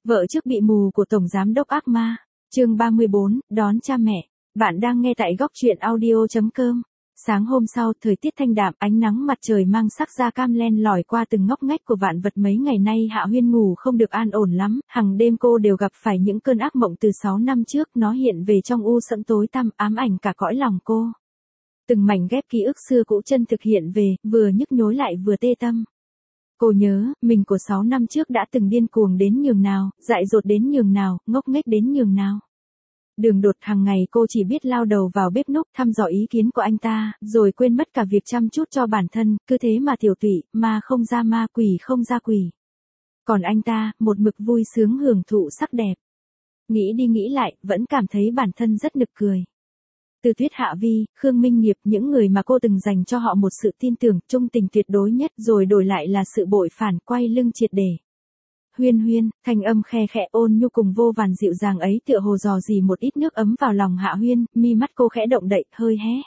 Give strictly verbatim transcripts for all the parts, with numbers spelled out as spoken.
Vợ trước bị mù của Tổng Giám đốc ác ma. Chương ba mươi bốn, đón cha mẹ. Bạn đang nghe tại góc truyện audio chấm com. Sáng hôm sau, thời tiết thanh đạm, ánh nắng mặt trời mang sắc da cam len lỏi qua từng ngóc ngách của vạn vật. Mấy ngày nay Hạ Huyên ngủ không được an ổn lắm, hằng đêm cô đều gặp phải những cơn ác mộng từ sáu năm trước, nó hiện về trong u sẫm tối tăm, ám ảnh cả cõi lòng cô. Từng mảnh ghép ký ức xưa cũ chân thực hiện về, vừa nhức nhối lại vừa tê tâm. Cô nhớ, mình của sáu năm trước đã từng điên cuồng đến nhường nào, dại dột đến nhường nào, ngốc nghếch đến nhường nào. Đường Đột hàng ngày cô chỉ biết lao đầu vào bếp núc thăm dò ý kiến của anh ta, rồi quên mất cả việc chăm chút cho bản thân, cứ thế mà tiểu tụy, ma không ra ma, quỷ không ra quỷ. Còn anh ta, một mực vui sướng hưởng thụ sắc đẹp. Nghĩ đi nghĩ lại, vẫn cảm thấy bản thân rất nực cười. Từ Tuyết Hạ Vi, Khương Minh Nghiệp, những người mà cô từng dành cho họ một sự tin tưởng, trung tình tuyệt đối nhất, rồi đổi lại là sự bội phản, quay lưng triệt để. Huyên Huyên, thanh âm khe khẽ ôn nhu cùng vô vàn dịu dàng ấy tựa hồ dò dỉ một ít nước ấm vào lòng Hạ Huyên, mi mắt cô khẽ động đậy, hơi hé.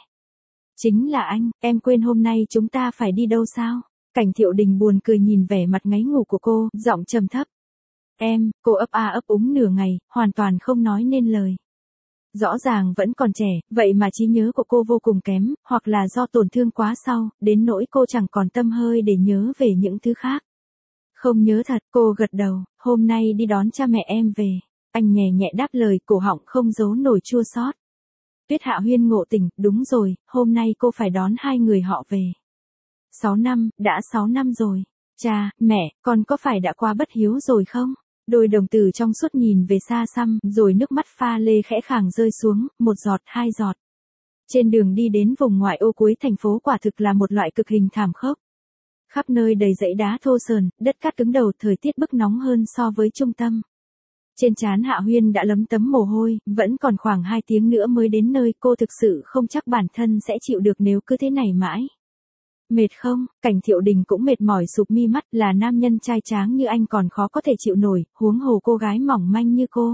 Chính là anh, em quên hôm nay chúng ta phải đi đâu sao? Cảnh Thiệu Đình buồn cười nhìn vẻ mặt ngáy ngủ của cô, giọng trầm thấp. Em, cô ấp a ấp úng nửa ngày, hoàn toàn không nói nên lời. Rõ ràng vẫn còn trẻ, vậy mà trí nhớ của cô vô cùng kém, hoặc là do tổn thương quá sau, đến nỗi cô chẳng còn tâm hơi để nhớ về những thứ khác. Không nhớ thật, cô gật đầu, hôm nay đi đón cha mẹ em về. Anh nhẹ nhẹ đáp lời, cổ họng không giấu nổi chua xót. Tuyết Hạ Huyên ngộ tỉnh, đúng rồi, hôm nay cô phải đón hai người họ về. Sáu năm, đã sáu năm rồi. Cha, mẹ, con có phải đã qua bất hiếu rồi không? Đôi đồng tử trong suốt nhìn về xa xăm, rồi nước mắt pha lê khẽ khàng rơi xuống, một giọt hai giọt. Trên đường đi đến vùng ngoại ô cuối thành phố quả thực là một loại cực hình thảm khốc. Khắp nơi đầy dãy đá thô sờn, đất cát cứng đầu, thời tiết bức nóng hơn so với trung tâm. Trên trán Hạ Huyên đã lấm tấm mồ hôi, vẫn còn khoảng hai tiếng nữa mới đến nơi, cô thực sự không chắc bản thân sẽ chịu được nếu cứ thế này mãi. Mệt không? Cảnh Thiệu Đình cũng mệt mỏi sụp mi mắt, là nam nhân trai tráng như anh còn khó có thể chịu nổi, huống hồ cô gái mỏng manh như cô.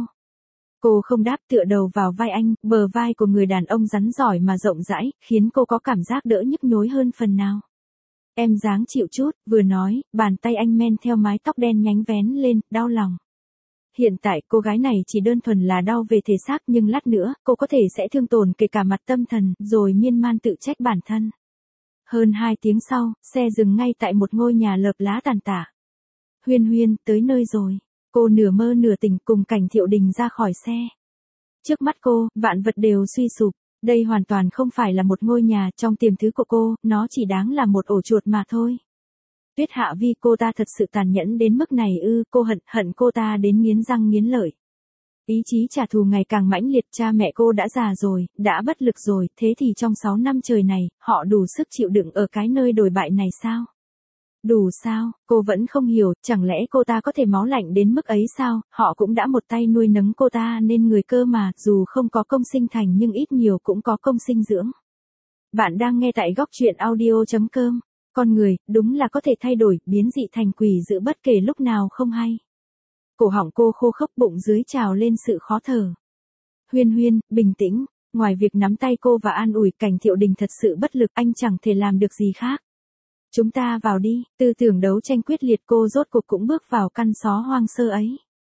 Cô không đáp, tựa đầu vào vai anh, bờ vai của người đàn ông rắn giỏi mà rộng rãi, khiến cô có cảm giác đỡ nhức nhối hơn phần nào. Em dáng chịu chút, vừa nói, bàn tay anh men theo mái tóc đen nhánh vén lên, đau lòng. Hiện tại cô gái này chỉ đơn thuần là đau về thể xác, nhưng lát nữa, cô có thể sẽ thương tổn kể cả mặt tâm thần, rồi miên man tự trách bản thân. Hơn hai tiếng sau, xe dừng ngay tại một ngôi nhà lợp lá tàn tạ. Huyên Huyên, tới nơi rồi. Cô nửa mơ nửa tỉnh cùng Cảnh Thiệu Đình ra khỏi xe. Trước mắt cô, vạn vật đều suy sụp. Đây hoàn toàn không phải là một ngôi nhà, trong tiềm thức của cô, nó chỉ đáng là một ổ chuột mà thôi. Tuyết Hạ Vi, cô ta thật sự tàn nhẫn đến mức này ư? Cô hận, hận cô ta đến nghiến răng nghiến lợi. Ý chí trả thù ngày càng mãnh liệt, cha mẹ cô đã già rồi, đã bất lực rồi, thế thì trong sáu năm trời này, họ đủ sức chịu đựng ở cái nơi đồi bại này sao? Đủ sao? Cô vẫn không hiểu, chẳng lẽ cô ta có thể máu lạnh đến mức ấy sao? Họ cũng đã một tay nuôi nấng cô ta nên người cơ mà, dù không có công sinh thành nhưng ít nhiều cũng có công sinh dưỡng. Bạn đang nghe tại góc truyện audio chấm com. Con người, đúng là có thể thay đổi, biến dị thành quỷ dữ bất kể lúc nào không hay. Cổ họng cô khô khốc, bụng dưới trào lên sự khó thở. Huyên Huyên, bình tĩnh, ngoài việc nắm tay cô và an ủi, Cảnh Thiệu Đình thật sự bất lực, anh chẳng thể làm được gì khác. Chúng ta vào đi, tư tưởng đấu tranh quyết liệt, cô rốt cuộc cũng bước vào căn xó hoang sơ ấy.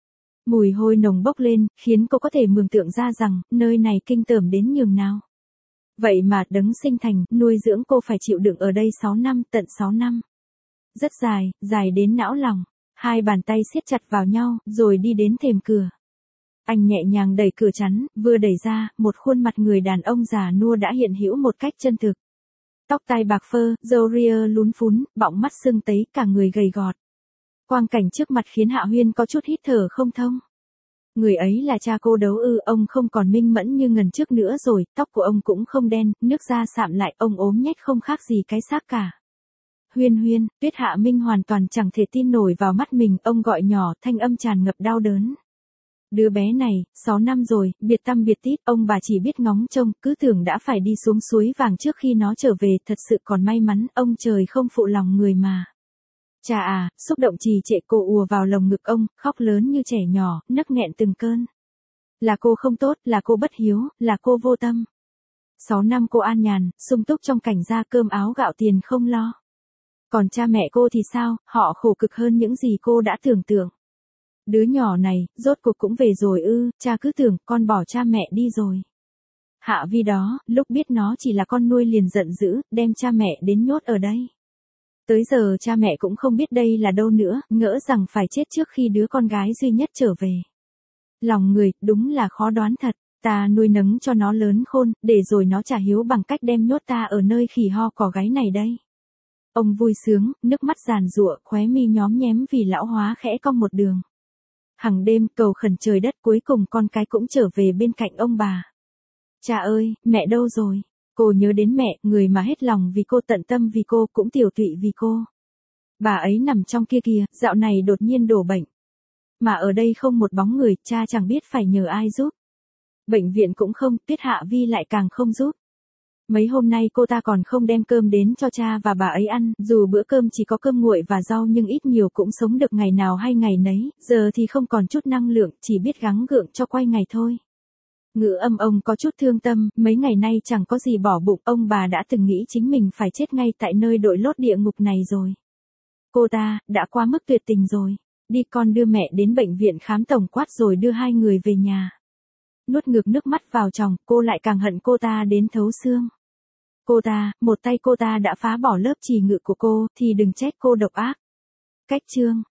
Mùi hôi nồng bốc lên, khiến cô có thể mường tượng ra rằng, nơi này kinh tởm đến nhường nào. Vậy mà đấng sinh thành, nuôi dưỡng cô phải chịu đựng ở đây sáu năm, tận sáu năm. Rất dài, dài đến não lòng. Hai bàn tay siết chặt vào nhau, rồi đi đến thềm cửa. Anh nhẹ nhàng đẩy cửa chắn, vừa đẩy ra, một khuôn mặt người đàn ông già nua đã hiện hữu một cách chân thực. Tóc tai bạc phơ, râu ria lún phún, bọng mắt sưng tấy, cả người gầy gọt. Quang cảnh trước mặt khiến Hạ Huyên có chút hít thở không thông. Người ấy là cha cô đấu ư? Ông không còn minh mẫn như ngần trước nữa rồi, tóc của ông cũng không đen, nước da sạm lại, ông ốm nhách không khác gì cái xác cả. Huyên Huyên, Tuyết Hạ Minh hoàn toàn chẳng thể tin nổi vào mắt mình, ông gọi nhỏ, thanh âm tràn ngập đau đớn. Đứa bé này, sáu năm rồi, biệt tăm biệt tít, ông bà chỉ biết ngóng trông, cứ tưởng đã phải đi xuống suối vàng trước khi nó trở về, thật sự còn may mắn, ông trời không phụ lòng người mà. Cha à, xúc động trì trệ, cô ùa vào lồng ngực ông, khóc lớn như trẻ nhỏ, nấc nghẹn từng cơn. Là cô không tốt, là cô bất hiếu, là cô vô tâm. Sáu năm cô an nhàn, sung túc trong cảnh gia, cơm áo gạo tiền không lo. Còn cha mẹ cô thì sao, họ khổ cực hơn những gì cô đã tưởng tượng. Đứa nhỏ này, rốt cuộc cũng về rồi ư, cha cứ tưởng con bỏ cha mẹ đi rồi. Hạ Vi đó, lúc biết nó chỉ là con nuôi liền giận dữ, đem cha mẹ đến nhốt ở đây. Tới giờ cha mẹ cũng không biết đây là đâu nữa, ngỡ rằng phải chết trước khi đứa con gái duy nhất trở về. Lòng người, đúng là khó đoán thật, ta nuôi nấng cho nó lớn khôn, để rồi nó trả hiếu bằng cách đem nhốt ta ở nơi khỉ ho cỏ gáy này đây. Ông vui sướng, nước mắt giàn giụa, khóe mi nhóm nhém vì lão hóa khẽ cong một đường. Hằng đêm cầu khẩn trời đất, cuối cùng con cái cũng trở về bên cạnh ông bà. Cha ơi, mẹ đâu rồi? Cô nhớ đến mẹ, người mà hết lòng vì cô, tận tâm vì cô, cũng tiểu tụy vì cô. Bà ấy nằm trong kia kìa, dạo này đột nhiên đổ bệnh. Mà ở đây không một bóng người, cha chẳng biết phải nhờ ai giúp. Bệnh viện cũng không, Tiết Hạ Vi lại càng không giúp. Mấy hôm nay cô ta còn không đem cơm đến cho cha và bà ấy ăn, dù bữa cơm chỉ có cơm nguội và rau nhưng ít nhiều cũng sống được ngày nào hay ngày nấy, giờ thì không còn chút năng lượng, chỉ biết gắng gượng cho quay ngày thôi. Ngữ Âm ông có chút thương tâm, mấy ngày nay chẳng có gì bỏ bụng, ông bà đã từng nghĩ chính mình phải chết ngay tại nơi đội lốt địa ngục này rồi. Cô ta, đã quá mức tuyệt tình rồi. Đi con đưa mẹ đến bệnh viện khám tổng quát rồi đưa hai người về nhà. Nuốt ngược nước mắt vào tròng, cô lại càng hận cô ta đến thấu xương. Cô ta, một tay cô ta đã phá bỏ lớp trì ngự của cô, thì đừng trách cô độc ác. Cách chương